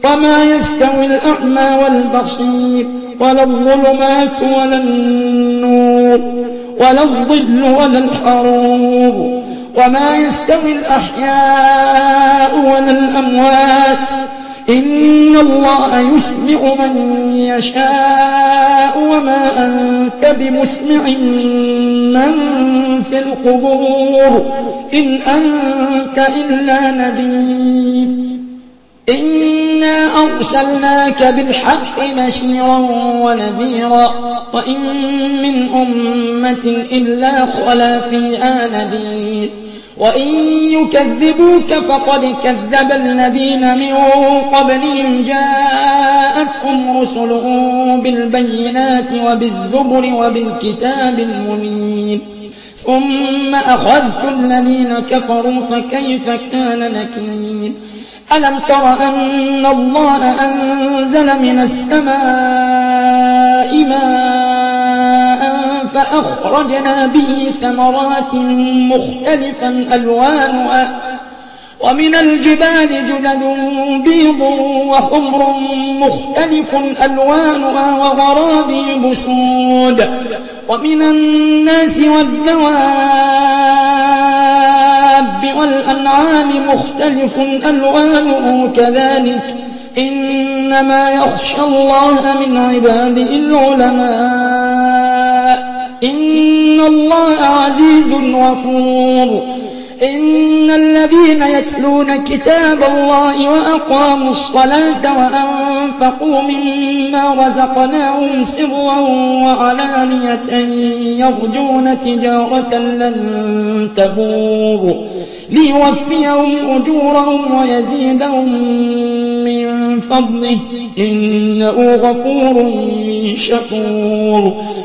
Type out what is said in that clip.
وما يستوي الأعمى والبصير ولا الظلمات ولا النور ولا الظل ولا الحرور وما يستوي الأحياء ولا الأموات إن الله يسمع من يشاء وما أنت بمسمع من في القبور إن أنت إلا نذير إنا أرسلناك بالحق بشيرا ونذيرا وإن من أمة إلا خلا فيها نذير وإن يكذبوك فقد كذب الذين من قبلهم جاءتهم رسلهم بالبينات وبالزبر وبالكتاب المنير ثم أخذت الذين كفروا فكيف كان نكير ألم تر أن الله أنزل من السماء ماء فأخرجنا به ثمرات مختلفا ألوانها ومن الجبال جدد بيض وحمر مختلف ألوانها وغرابيب سود ومن الناس والدواب والأنعام مختلف ألوانه كذلك إنما يخشى الله من عباده العلماء إن الله عزيز غفور إن الذين يتلون كتاب الله وأقاموا الصلاة وأنفقوا مما رزقناهم سرا وعلانية يرجون تجارة لن تبور ليوفيهم أجورهم ويزيدهم من فضله إنه غفور شكور